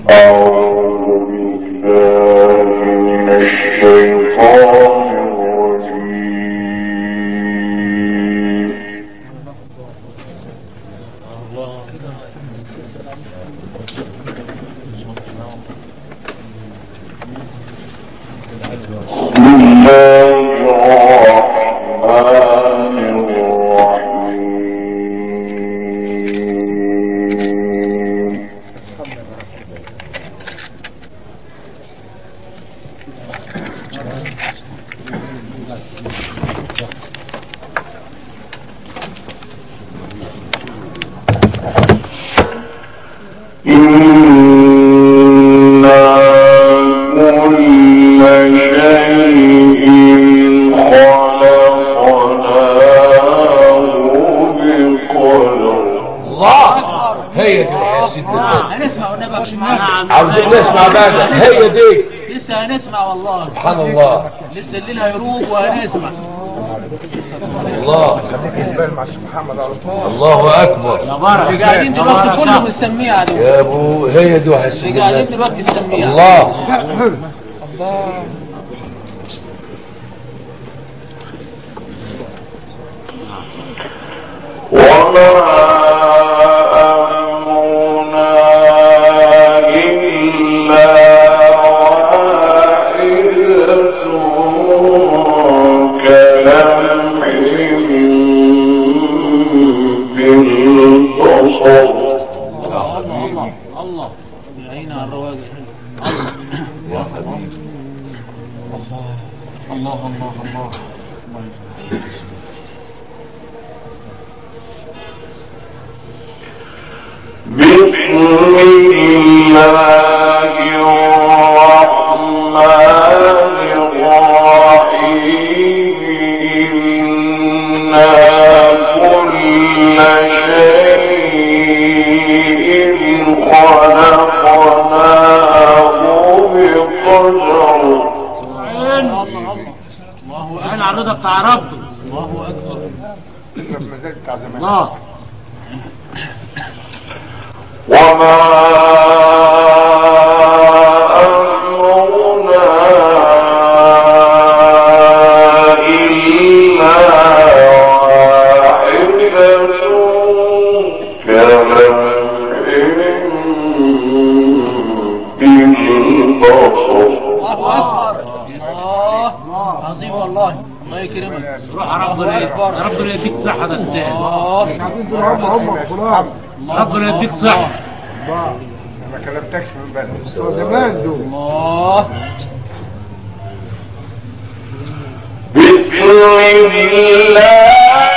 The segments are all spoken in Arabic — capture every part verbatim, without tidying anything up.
نسمع بقى هي دي لسه هنسمع والله. سبحان الله لسه الليل هيروق وهنسمع. الله خليك البال مع الشيخ محمد على طول. الله اكبر. يا بارك اللي قاعدين دلوقتي كلهم السميعه دول يا ابو هي دي وحس اللي قاعدين دلوقتي السميعه. الله الله وما ربنا يديك صحة. ما كلمتكش من بدري زمان دول. الله بسم الله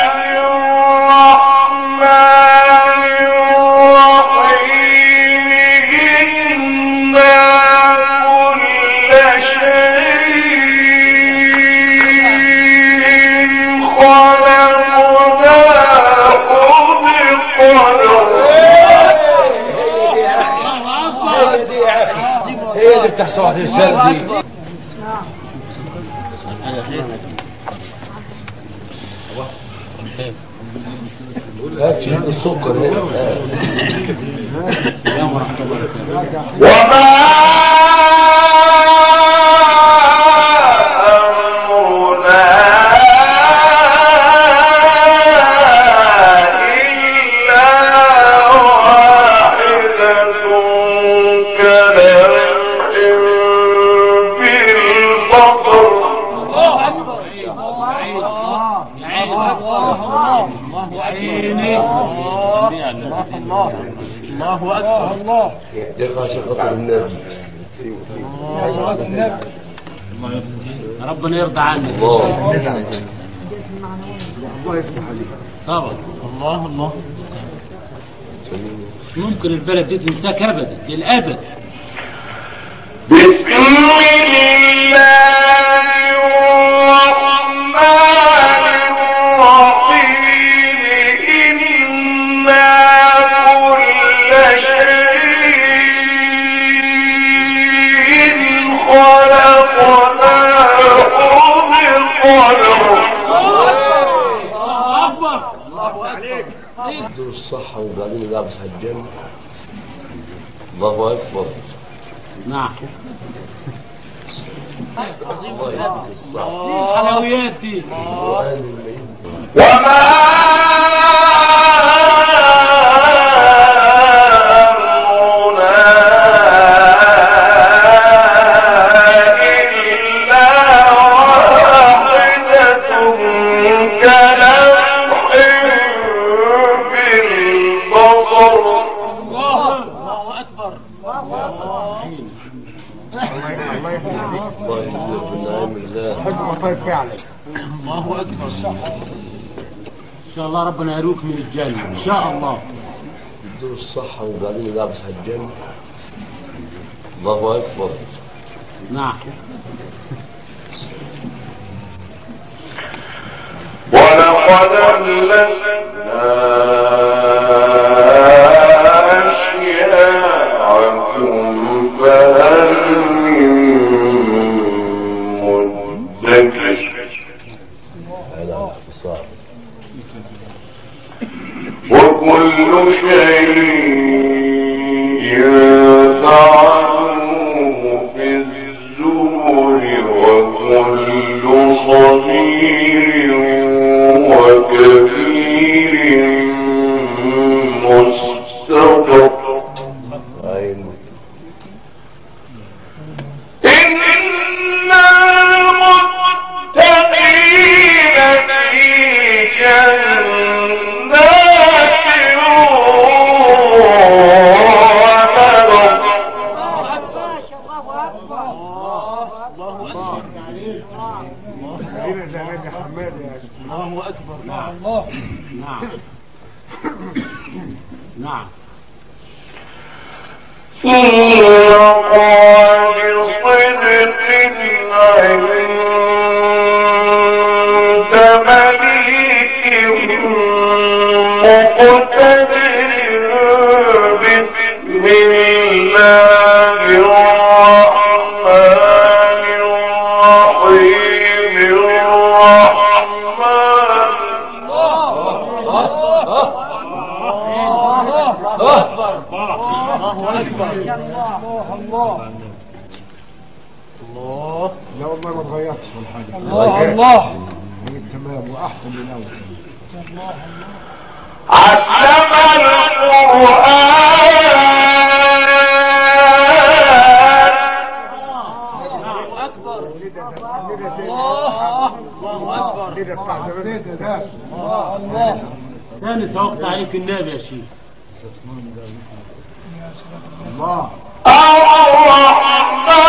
تفتح صباح الشر دي لا شيء السكر هنا وما الله أكبر. الله يا خاشع خاطر النبي. ربنا يرضى عنك. الله الله يفتح عليك. طبعا. الله الله ممكن البلد دي تنساك ابدا للابد. بسم الله الصحة وقاعدين نلعب في الجنة. الله أكبر. نعم. الله يهديك الصح. حلويات دي. وما الله أكبر. إن شاء الله ربنا يروك من الجنة إن شاء الله. يدور الصحة وبعدين يلعبس على الجنة. الله أكبر. نعم. ولقد أهلكنا أشياعكم فهل من مدكر. وكل شيء فعلوه في الزبر وكل صغير وكبير مستقر. الله أكبر. نعم. الله. نعم. نعم. في مقام صدق عند مليك مقتدر بسم الله الرحمن الرحيم الرحمن. الله أكبر. الله الله. لا والله ما اتغيرتش والحاجة. الله الله. تمام وأحسن من الأول. علم القرآن. الله أكبر. الله أكبر. كده بتاع زمان الناس. الله. ثاني سوقت عليك النبي يا شيخ. الله. الرحمن.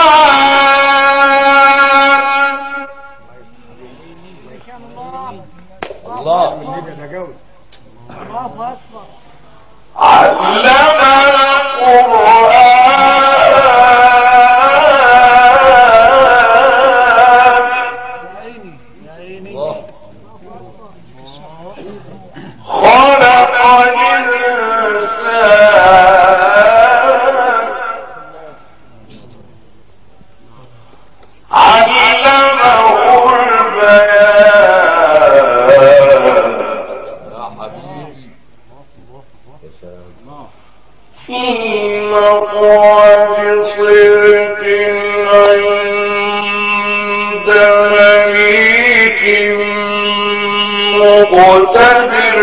الله. علم القرآن. خلق الإنسان. علمه البيان. يا حبيبي. يا سلام. في مقام صدق عند مليك مقتدر.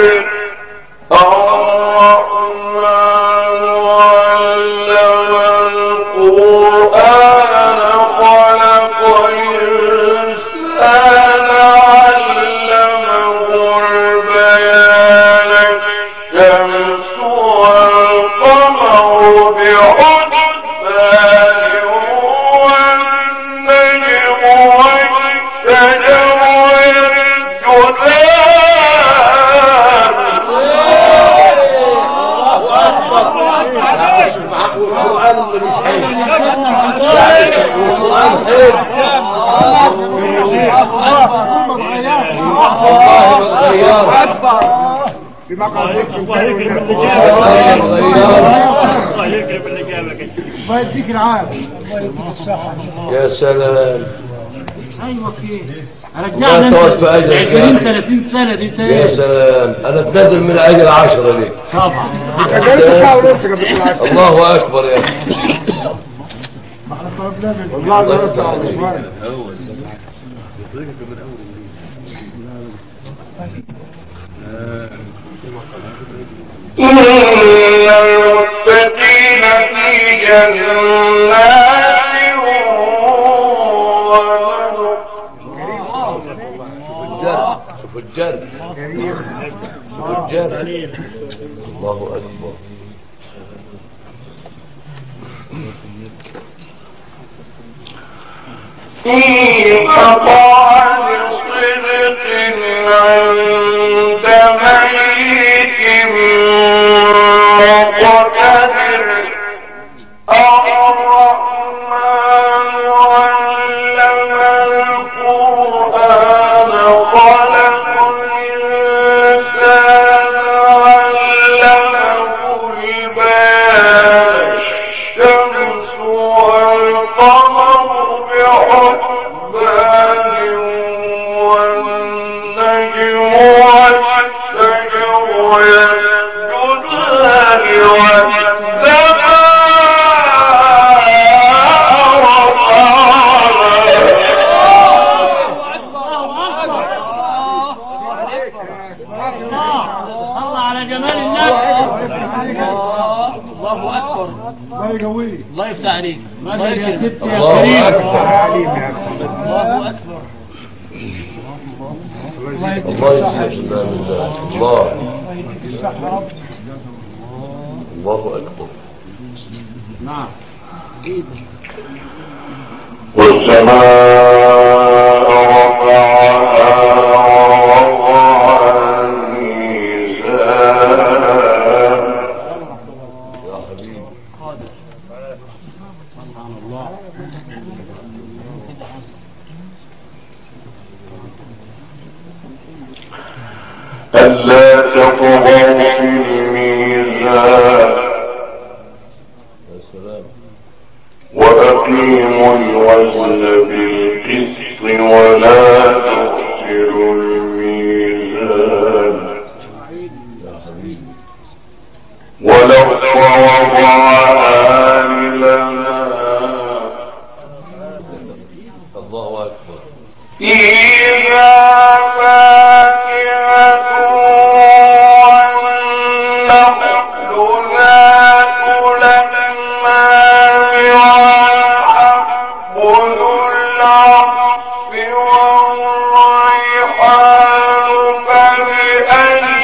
الرحمن علم القرآن خلق الإنسان علمه البيان. الشمس والقمر بحسبان والنجم والشجر بمقام صدق الله يديك العافية. الله يديك الصحة. يا سلام. ايوه كده رجعنا توفى أجل عشرين ثلاثين سنة دي تاني. يا سلام. انا اتنازل من اجل عشرة دي. طبعا. كان ساعة ونص قبل العشاء. الله اكبر يا اخي. والله ده رد على الإخوان. إن المتقين في جنات ونهر. شوف الجر شوف الجر الله أكبر. في مقعد صدق عند مليك مقتدر. الرحمن علم القرآن خلق الإنسان علمه البيان. الشمس والقمر بحسبان والنجم والشجر يسجدان والسماء الله على جمال النبي. الله اكبر. الله يقويه. الله يفتح عليك. ما شاء الله يا ستي يا الله كريم. أكبر. تعليم يا أخي. الله اكبر. الله يزيد. الله يجزيك الله من ذلك. الله الله أكبر. نعم. والسماء رفعها ووضع الميزان. يا حبيبي سبحان الله. ألا تطغوا في الميزان يا سلام. وأقيموا الوزن بالقسط ولا تخسروا الميزان. يا حبيبي والأرض وضعها لنا الله أكبر. فيها فاكهة والنخل ذات الأكمام والحب ذو العصف والريحان. فبأي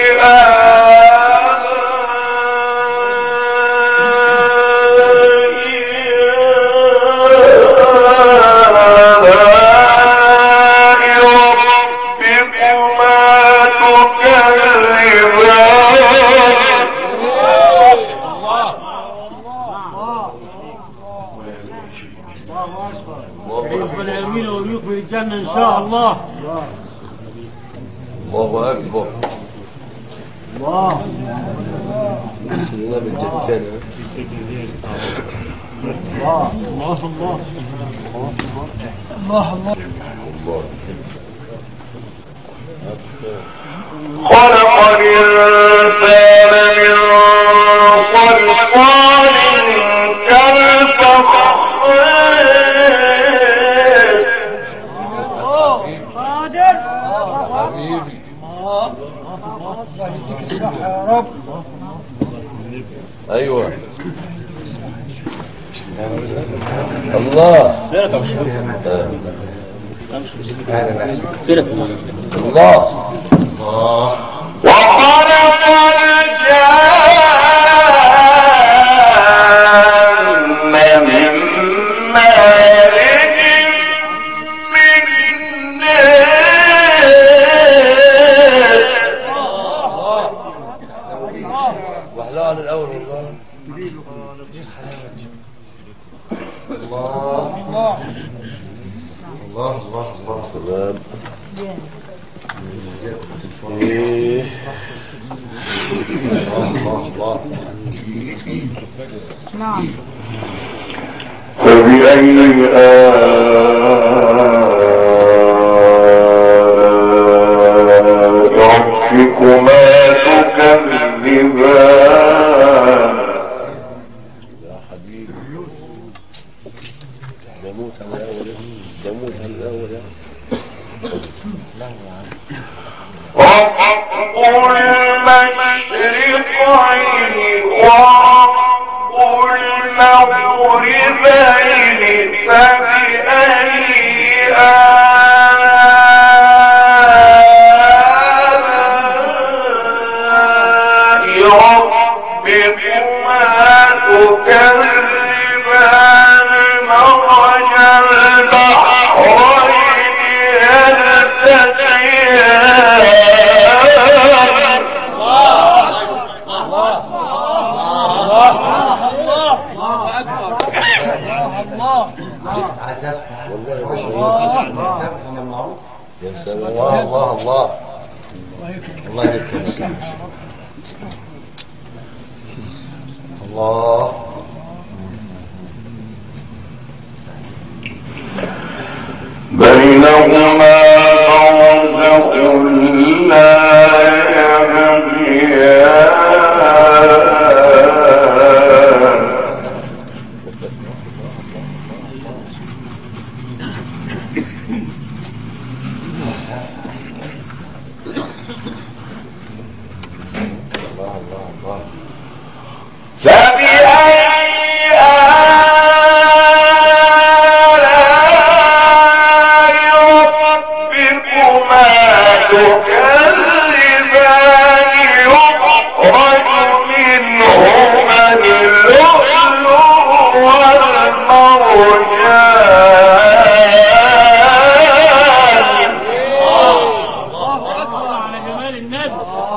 ربنا يرمينا ويرميك من الجنة إن شاء الله. الله أكبر. الله. سيدنا بالجنة. الله. الله الله. الله. الله. الله خلق الإنسان من صلصال كالفخار. قادر. يا حبيبي الله يديك الصحة يا رب. أيوة الله الله وخلق الجان من مارج من نار. وحلاوة عن الأول والله. الله الله. الله الله الله سلام. إيه. الله الله نعم. فبأي آلاء ربكما تكذبان. يا حبيبي يموت على الأول يموت على الأول رب المشرقين ورب المغربين فبأي آلاء ربكما تكذبان مرج البحرين يلتقيان يا سلام الله الله الله الله يكرمك الله بينهما برزخ لا يبغيان فبأي آلاء ربكما تكذبان يخرج منهما اللؤلؤ والمرجان. على جمال النبي.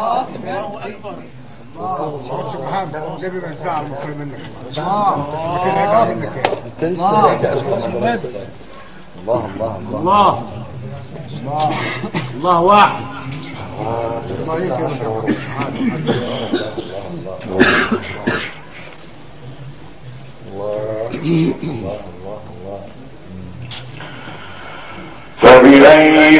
سبحان الله النبي ما يزعل مخرج منك اه كان يزعل منك انت لسه راجع الله الله الله الله الله واحد. فبأي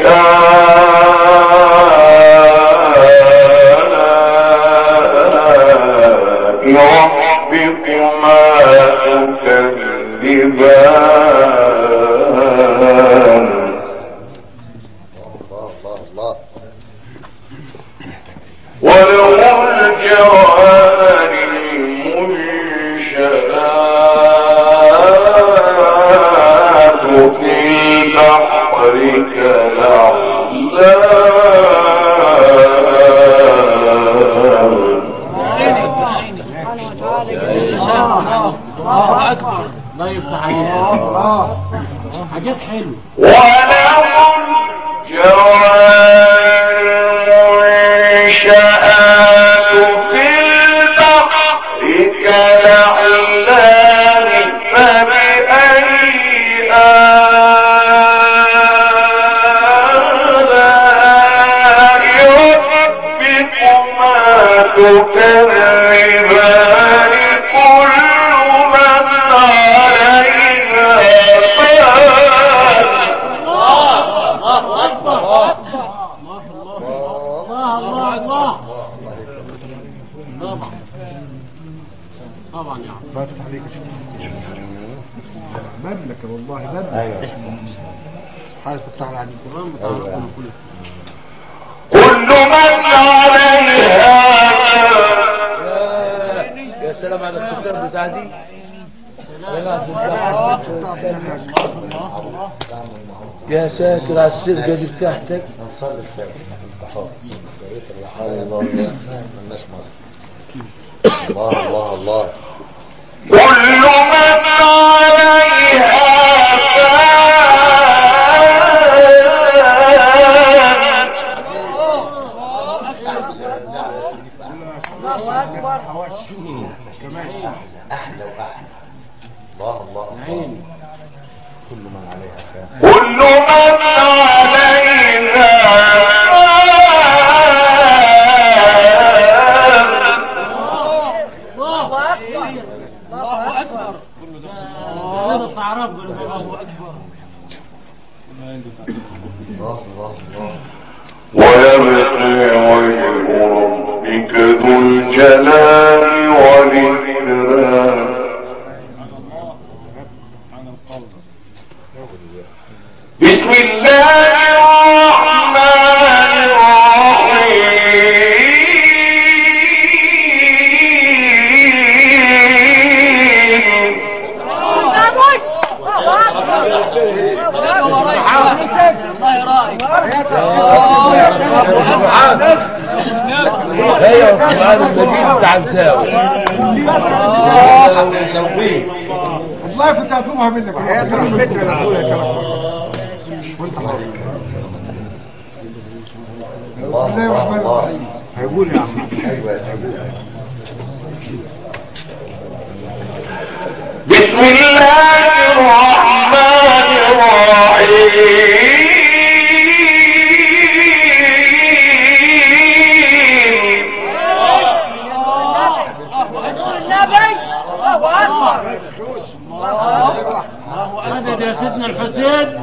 آلاء ربكما تكذبان وله الجوار المنشآت في البحر كالأعلام. الله أكبر. الله يفتح عليك. حاجات حلوة. وله الجوار المنشآت في البحر كالأعلام فبأي آلاء ربكما تكذبان كل من عليها فان. الله الله طبعا طبعا يا عم. الله يفتح عليك يا شيخ مملكة والله مملكة. ايوه حاجة تفتح عليك القرآن بتاع كله. كل من عليها يا سلام على الاختصار بتاع دي يا ساتر على السرقة دي بتاعتك. نصلي الفاتحة انتحار قريت الرحمن الله مالناش مصر. الله الله الله كل من عليها احلى واحلى. الله الله الله كل من عليها فان. كل من عليها الله أكبر. الله أكبر. هذا تعرف الله أكبر. الله الله الله ويبقى وجه ربك ذو الجلال والإكرام. بسم الله الرحمن الرحيم ايوه القرآن المجيد بتاع الزاوية. والله كنت هطلبها منك يا ترى الفترة اللي هقولها يا ترى وانت حر. الله الله الله هيقول يا عم. ايوه يا سيدي. بسم الله الرحمن الرحيم مدد يا سيدنا الحسين.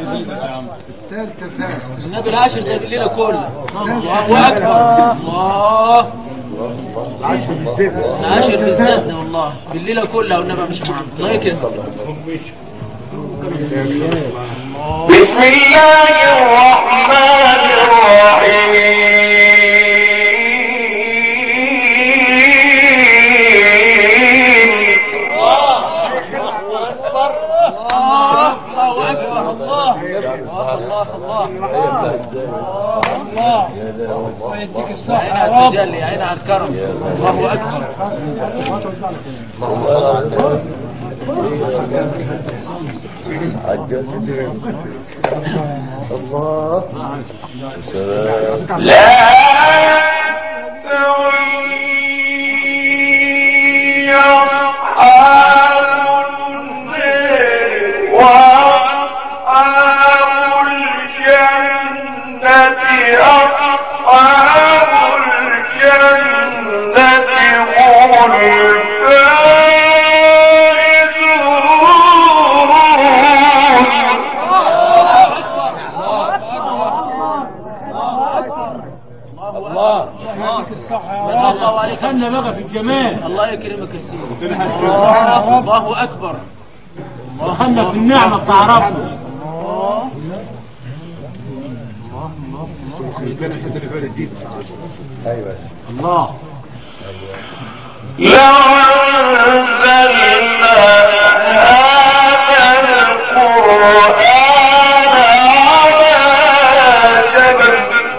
النبي العاشر ده الليله كلها. الله اكبر. الله العاشر بالذات العاشر بالذات ده والله بالليله كلها والنبي مش معانا. الله يكرمك. بسم الله الرحمن الرحيم يديك الصحة يا رب. التجلي عين على الكرم. الله اكبر. اللهم صل على النبي. الله لا خلنا بقى في الجمال. الله يكرمك يا سيدي. الله اكبر. دخلنا في النعمة تعرفنا. ايوه الله. لو أنزلنا هذا القرآن على جبل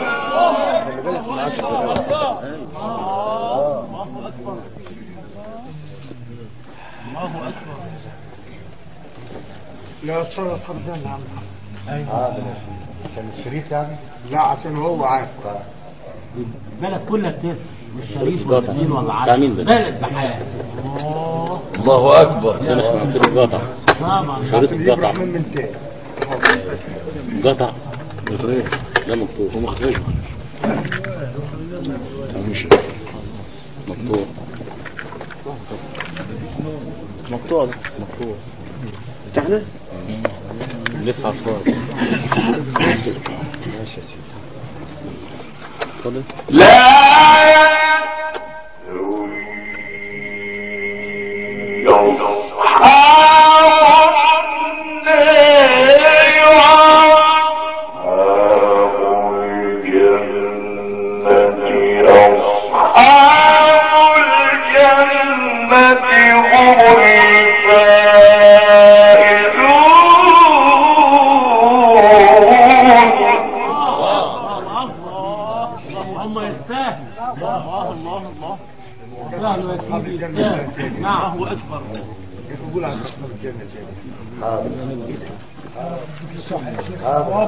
لا أصل أصحاب الجنة يا عم. هذا عشان الشريط يعني. لا عشان هو عارف. البلد كلها بتسمع مش شريف ولا اثنين ولا عشرة. بلد بحال. الله اكبر. عشان اسمع كده القطع. طبعا. شريط يجيب القطع. رحمن من تاني. قطع. لا مقطوع. هو مقطوع. مش مقطوع. مقطوع ده. مقطوع. بتاعنا؟ لسه عصفار. ماشي يا سيدي. اتفضل. لا الله اكبر. يقول على أصحاب الجنة الجنة. هذا هذا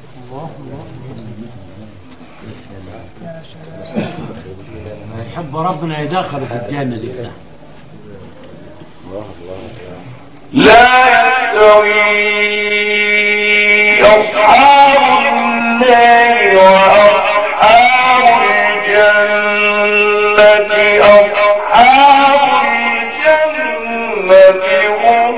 يحب ربنا يدخل في الجنة دي. لا يستوي أصحاب النار وأصحاب الجنة أصحاب الجنة هم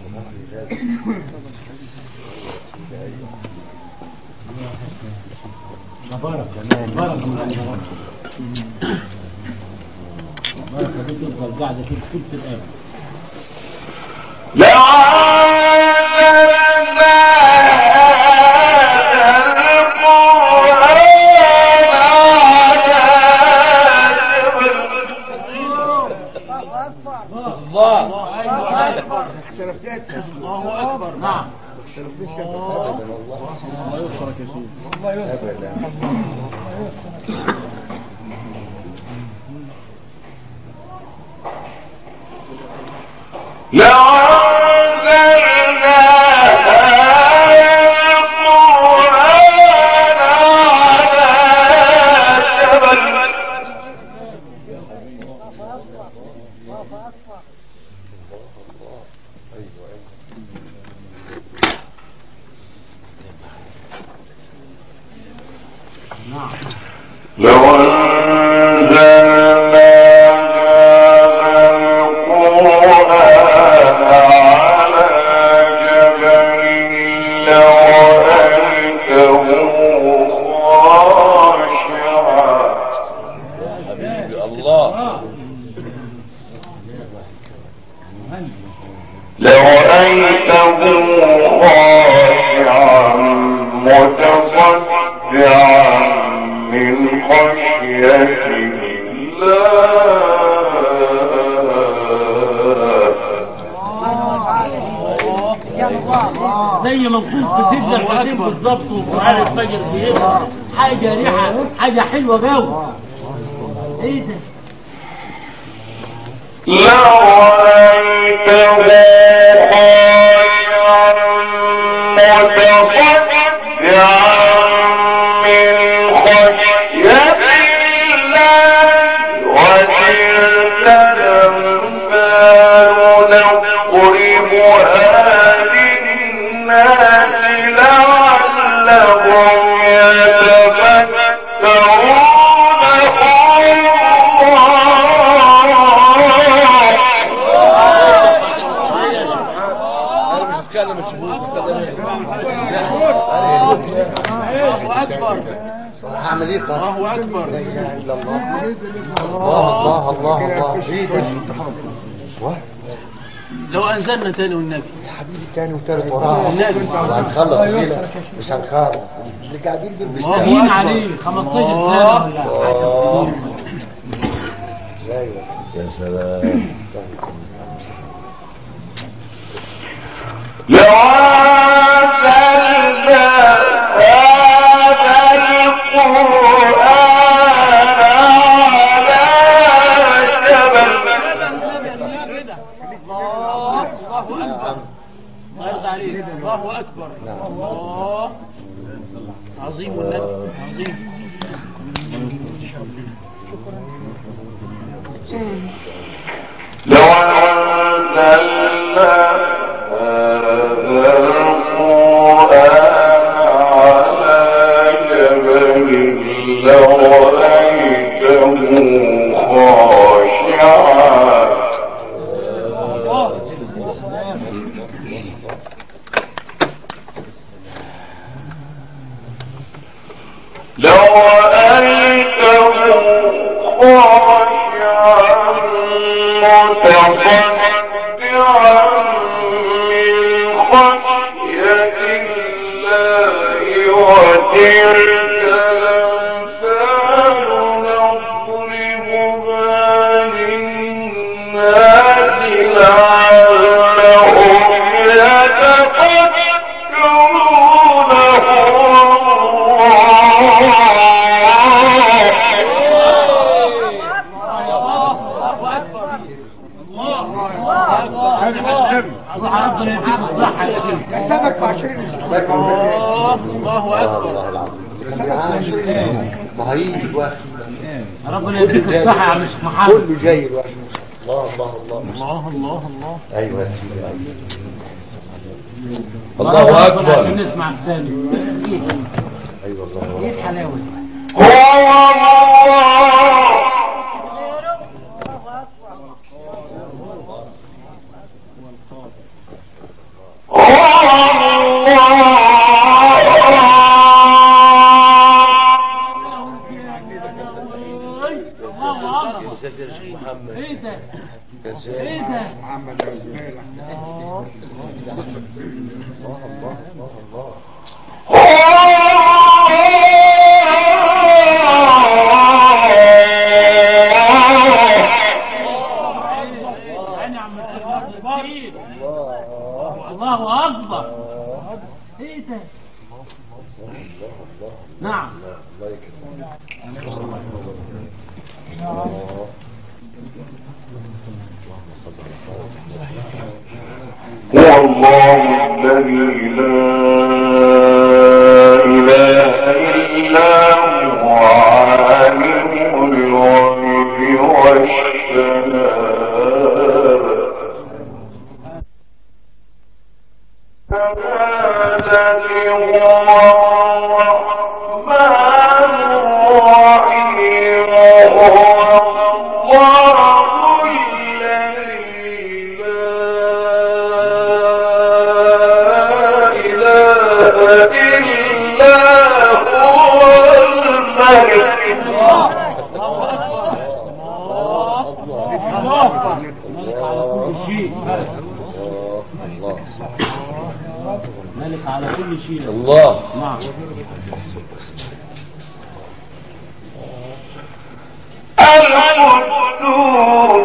بركة بركة بركة دي تفضل قاعدة كده طول الأيام. لو أنزلنا هذا القرآن على جبل الله اختلف لسه. الله أكبر. نعم. اختلف لسه. الله يوفقك يا شيخ. الله يستر. الله يستر. لو أنزلنا هذا القرآن على جبل لو أنزلنا لرأيته خاشعا متصدعا من خشية الله زي ما نكون في سيدنا الحسين بالظبط وقرآن الفجر بيقرا حاجة ريحة حاجة حلوة جو. ايه ده؟ لرأيته خاشعا متصدعا من خشية الله وتلك الأمثال نضربها للناس لعلهم يتفكرون. هعمل ايه طيب؟ الله أكبر. لا اله الا الله. الله الله الله الله. ايه ده؟ لو أنزلنا تاني والنبي يا حبيبي تاني وتالت وراها وهنخلص الليله مش هنخلص اللي قاعدين بالبستان واقفين عليه خمستاشر سنة ولا حاجة. لا يا سلام. لو أنزلنا هذا القرآن على جبل الله أكبر. الله عظيم والنبي عظيم. لو أنزلنا هذا القرآن على جبل لرأيته خاشعا لو رأيته خاشعا متصدعا من خشية الله وتلك الأمثال نضربها للناس لعلهم ربنا يديك الصحة يا شيخ. كسبك في عشرين الله الله أكبر. الله العظيم. ما هيجي الواحد. ربنا يديك الصحة يا عم الشيخ محمد. كله جاي الواحد. الله الله الله الله الله الله. ايوه يا سيدي. الله أكبر عشان نسمع الثاني. ايوه الله ايه الحلاوة دي؟ هو الله ده؟ محمد الزبير الله الله الله الله الله اكبر. ايه ده؟ نعم. الله يكرمك. هو الله الذي لا إله إلا هو عالم الغيب والشهادة هو الرحمن الرحيم هو الله الذي ملك على كل شيء. الله. نعم. القدوس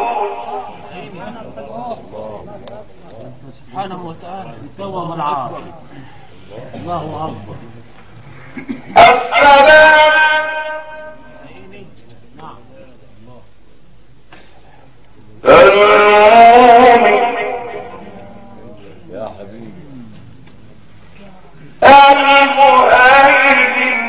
سبحانه وتعالى التوأم العاصي. الله أكبر. السلام المؤمن يا حبيبي المهيمن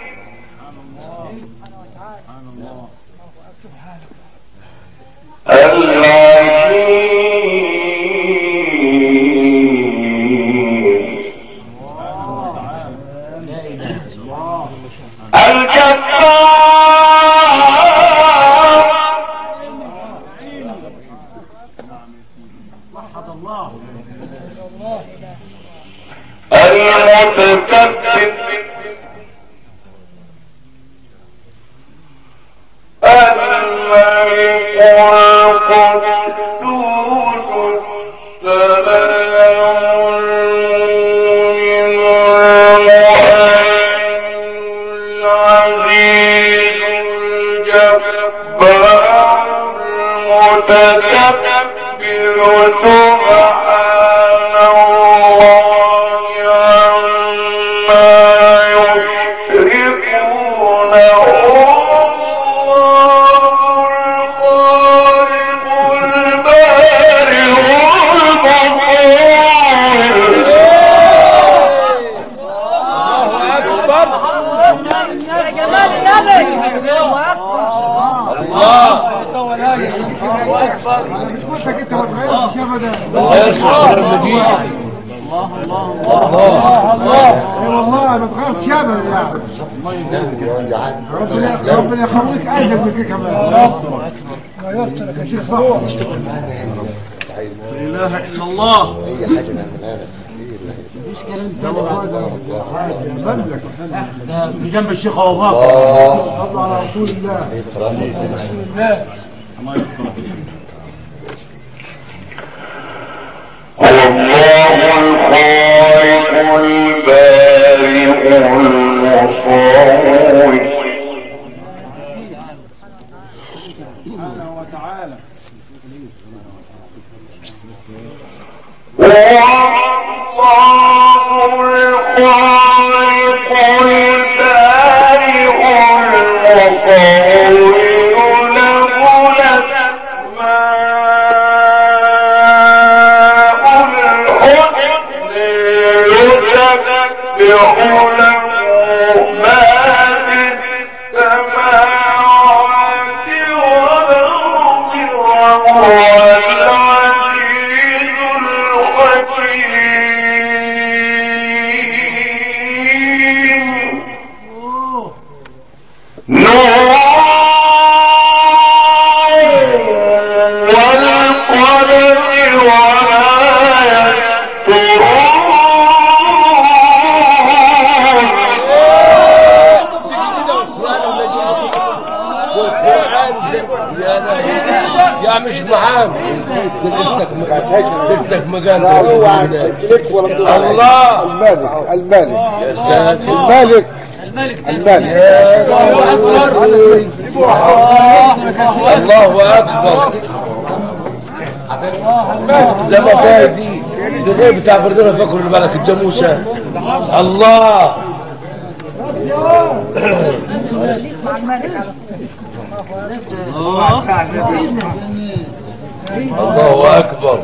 ربنا يخليك اجل بك كمان. الله يسترك يا شيخ صالح. لا اله الا الله. اي حاجه نعملها لك مفيش كلام تاني. ده في جنب الشيخ ابو بكر. صلوا على رسول الله. بسم الله. الله يستر. الله الخالق البارئ المصور سبحانه وتعالى. العزيز الحكيم بنتك مجال اوعى تلف ولا تدور عليه. الله المالك المالك يا ساتر المالك الملك المالك الله اكبر الله اكبر ده ما فايدي ده غير بتاع بردنا فاكر الملك الجاموسه الله الله اكبر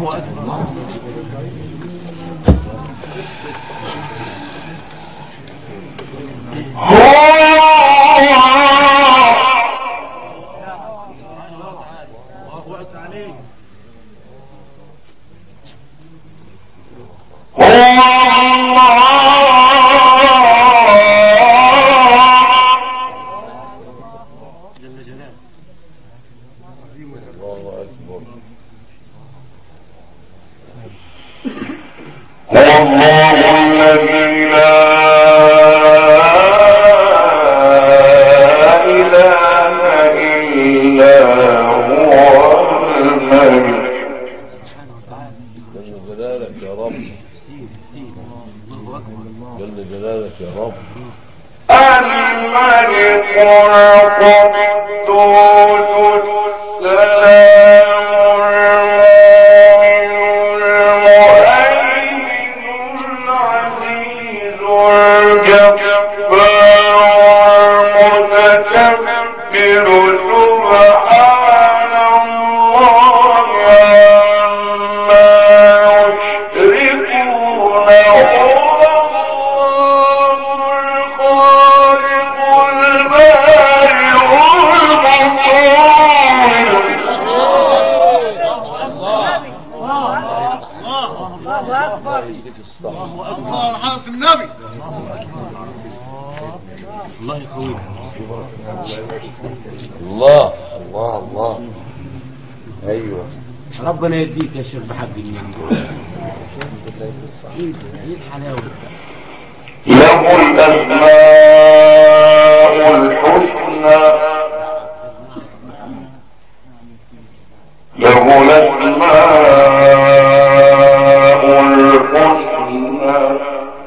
الله الله الله ايوه ربنا يديك يا شيخ بحق اليمين. ايه الحلاوه. له الاسماء الحسنى له الاسماء الحسنى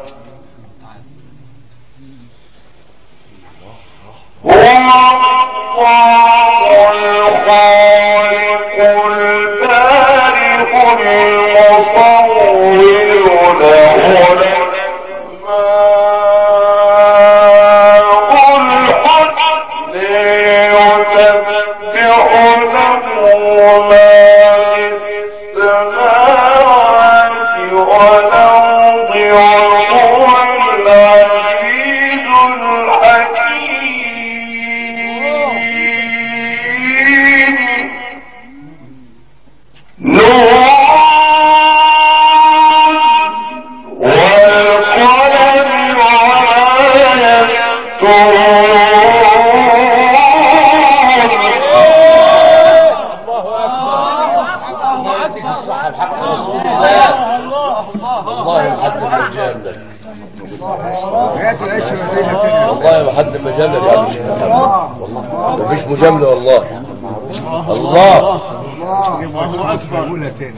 مفيش مجاملة والله. الله الله اكبر قولها تاني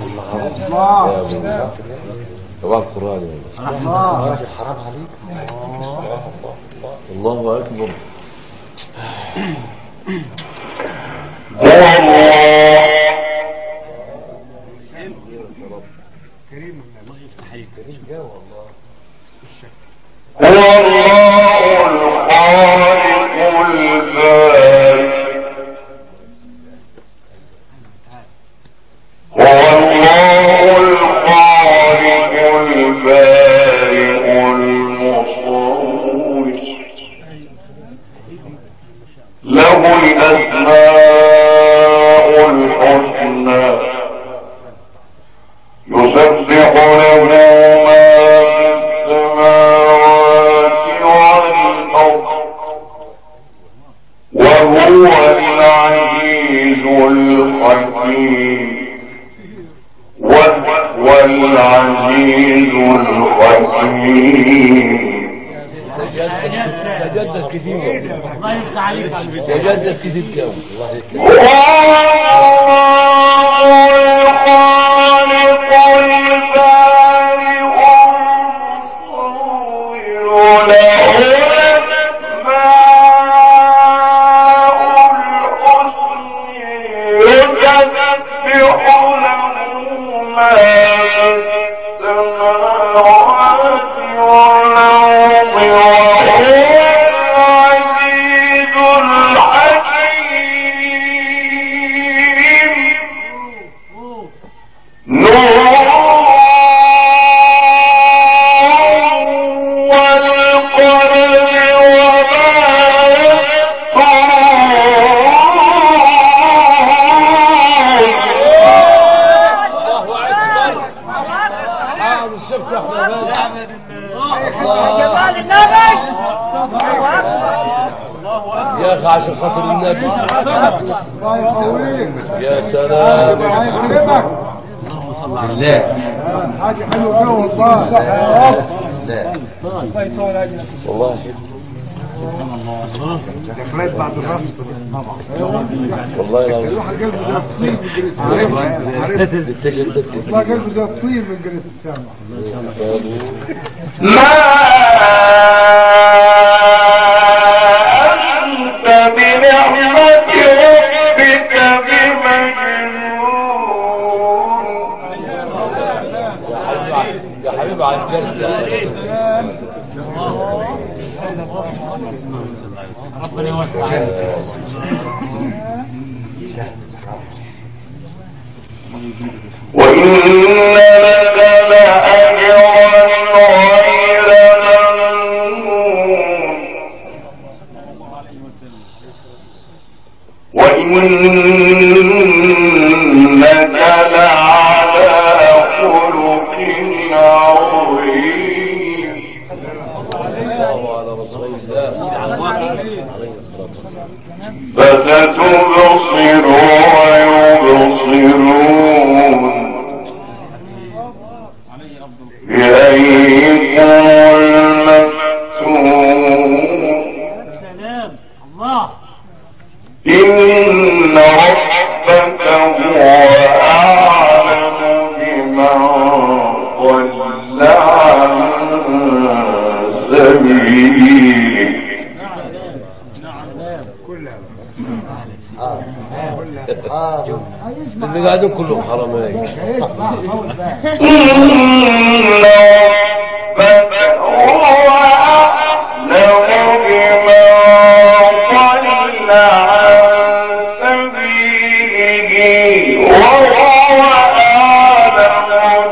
طبعا القرآن الله حرام عليك الله أكبر. كريم الله يفتح عليك كريم جا والله هو الله الخالق البارئ هو الله الخالق البارئ المصور له الأسماء الحسنى يسبح له ما في السماوات والأرض وهو العزيز الحكيم وهو العزيز الحكيم. تجدد كثير الله يفتح عليك. تجدد كثير قوي. الله عشان خاطر النبي. يا سلام. اللهم صل على الله. حاجه حلوه والله. صح يا رب. لا الله يطول اجلك والله. دخلت بعد الرصف والله لو الواحد قلبه زي الطين من قله السامع. والله قلبه زي الطين من قله السامع. ما أنت بنعمة ربك بمجنون. يا حبيبي على الجنة. ربنا يوسع. وإن لك لأجرا غير ممنون. وإنك لعلى خلق عظيم. فستبصر ويبصرون بأيكم المفتون. إن ربك هو أعلم بمن ضل عن سبيله. اللي قاعدين كلهم حرامين. إن ربك هو أعلم بمن ضل عن سبيله وهو أعلم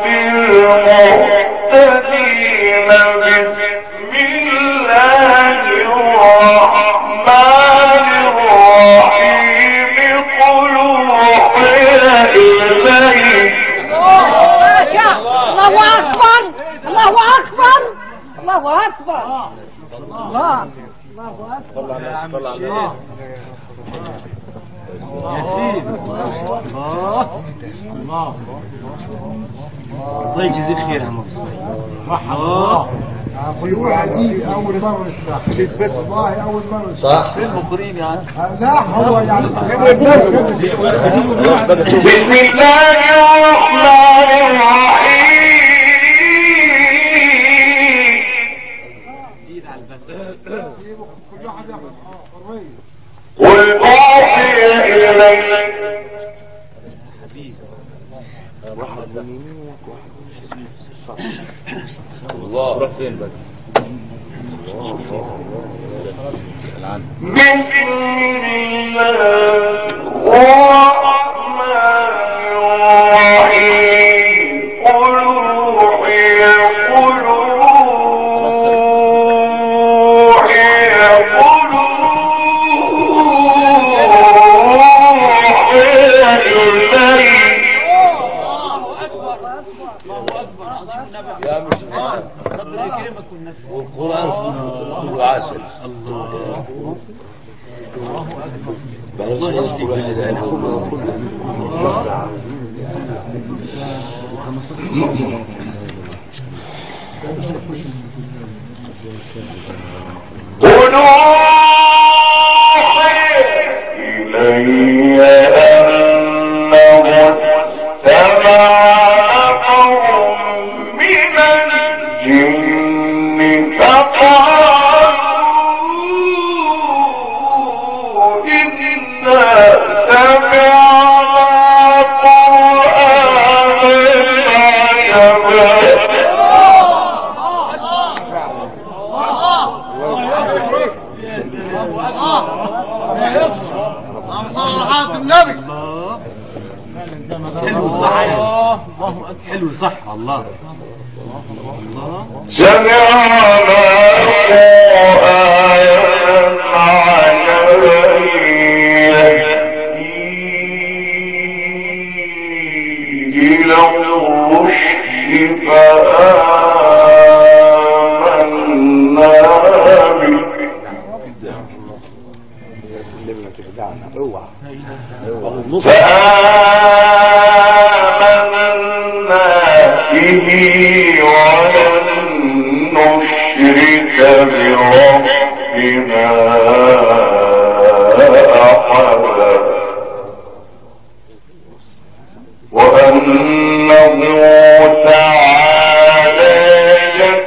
بالمهتدين. بسم الله الرحمن الرحيم. قل أوحي إليك. الله أكبر الله أكبر الله أكبر الله الله أكبر. يا سيدي. الله الله الله يجزيك خير يا عم اسماعيل. الله في واحد دي اول مره نسمعها. بس والله اول مره نسمعها. صح. فين المقرين يا عم؟ لا هو يعني بسم الله الرحمن الرحيم. قل أوحي إليك. الله روح فين بقى؟ بسم الله الرحمن الرحيم. قل أوحي قل أوحي قل أوحي إليك. يا مش ربنا يكرمك والنبي. والقرآن كله عسل. الله يهديك. قل أوحي إلي أنه استمع نفر من الجن فقالوا إنا سمعنا قرآنا حلو صح الله سمعنا قرآنا عجبا إلى الرشد فآمنا به فآمنا به ولن نشرك بربنا أحدا وأنه تعالى جد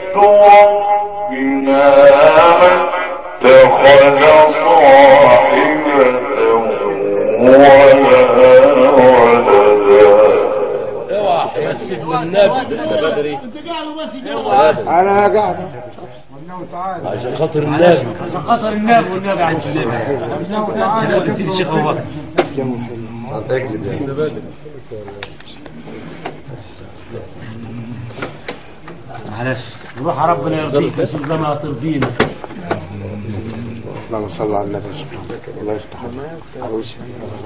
ربنا ما اتخذ صاحبة ولا ولدا. اوعى يا سيد النبي لسه بدري. انا قاعد عشان خاطر النبي عشان خاطر النبي والنبي عن النبي عشان نسيت الشيخ ابو بكر معلش نروح ربنا يرضيك شوف زي ما ترضينا. اللهم صل على النبي الله يفتح على وجهك.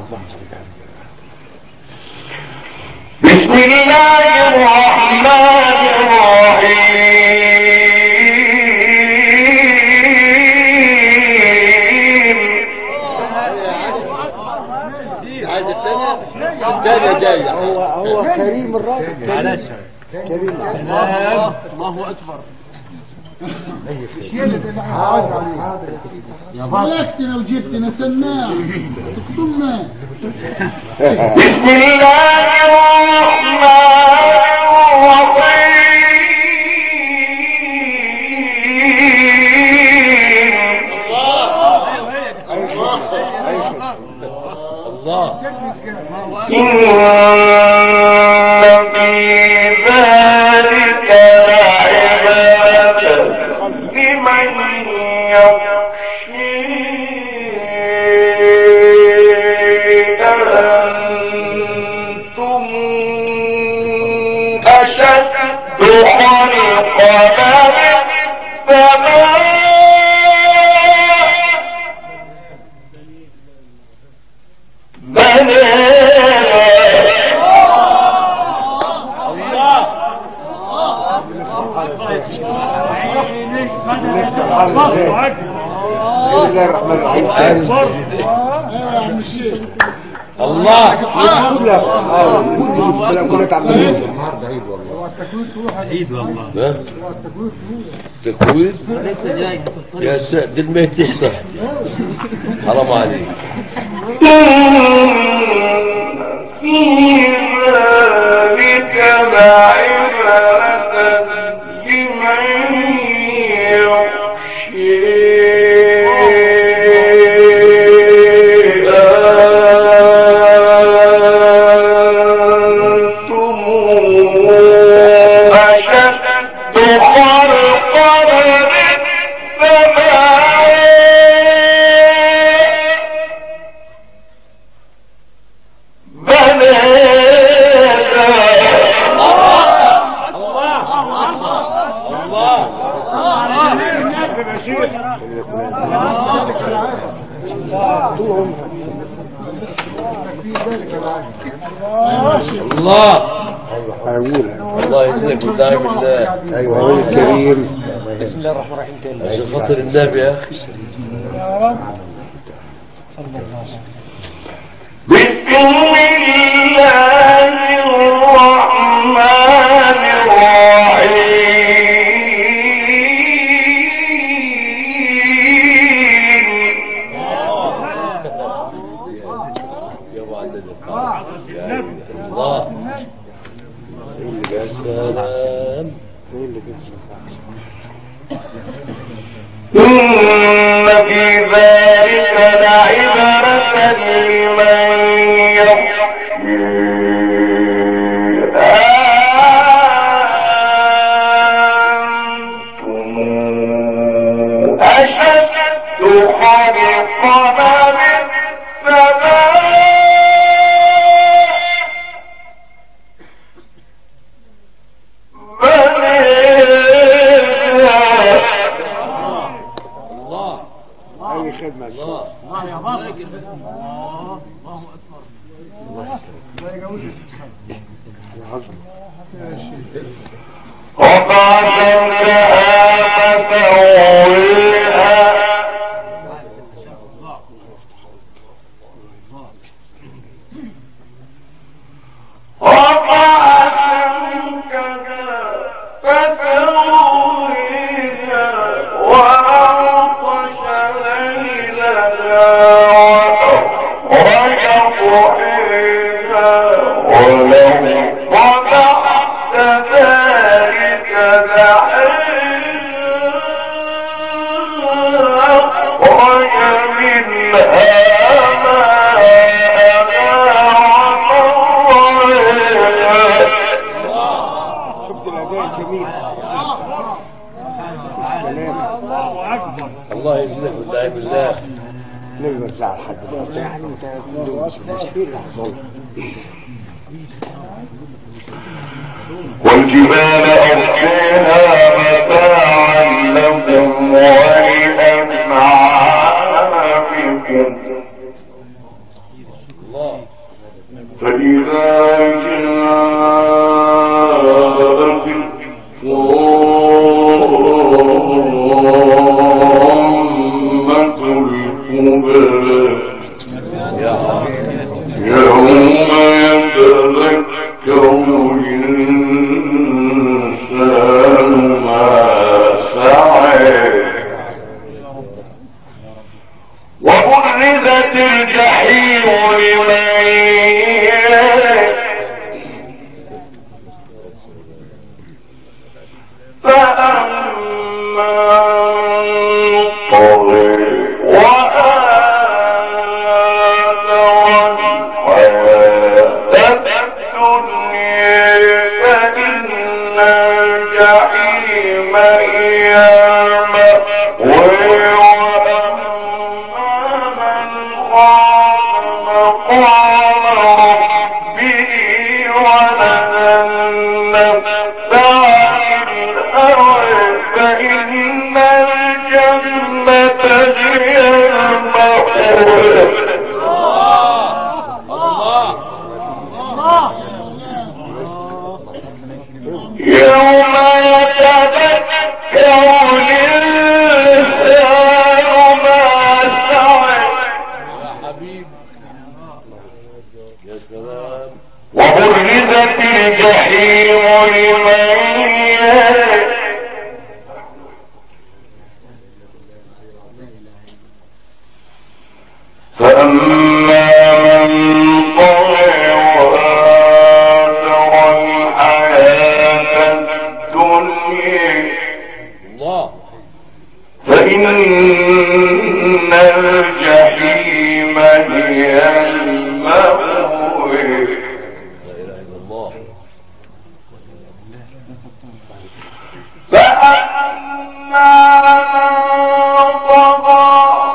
بسم الله الرحمن الرحيم. عايز الثانية الثانية جاية. هو هو كريم الراجل معلش كريم سلام الله اكبر. ملكتنا وجبتنا سماع تكتمنا. بسم الله الرحمن الرحيم. إن في ذلك لعبرة لمن يخشى أنتم أشد خلقا من السماء بالنسبة للحال ازاي؟ بسم الله الرحمن الرحيم. ايوه يا عم الشيخ. الله كلها كلها كلها كلها تعمل النهارده عيد والله. عيد والله ها؟ تكوين يا سيد المهدي الصح حرام عليك. في ذلك لعبرة لمن الله هقولها. الله يسلمك ودايم الله. ايوه هو الكريم. بسم الله الرحمن الرحيم. عشان خاطر النبي يا اخي. بسم الله الرحمن الرحيم. الله يا سلام. إن في ذلك لعبرة لمن يخشى أنتم أشد خلقا من السماء الله يا بابا. الله اكبر. وقاسمتها فسويها وقاسمتها فسويها وأغطش ليلها وأخرج ضحيها ولو وضعت ذلك دحيها أخرج منها شفت الأداء الجميل. الله اكبر. الله يجزيك بالله بالله. ليه ما تزعل حد دلوقتي يعني انت مش ايه اللي حصل؟ والجبال أرسيها متاعا لكم ولأنعامكم الله فإذا جاءت الطامة الكبرى يا يوم يتذكر الإنسان ما سعى وبرزت الجحيم لمن يرى فأما من طغى وآثر الحياة الدنيا فإن الجحيم هي المأوى وأما من خاف مقام ربه ونهى النفس عن الهوى فإن الجنة هي المأوى يوم يتذكر الإنسان ما سعى يا حبيبي يا سلام. وبرزت الجحيم لمن يرى فأما من طغى وآثر الحياة الدنيا الله فإن الجحيم هي المأوى لا اله الا الله. فأما من طغى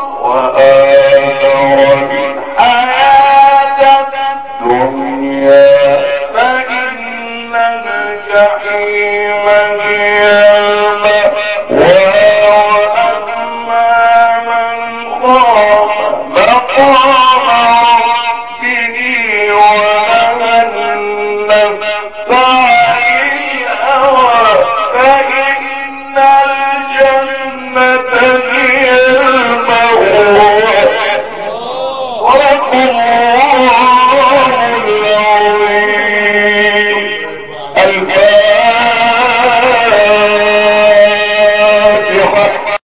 وآثر الحياة الدنيا فإن الجحيم هي المأوى وأما من خاف مقام ربه ونهى النفس عن الهوى فإن الجنة هي المأوى ولكم الله العظيم الفاتحة.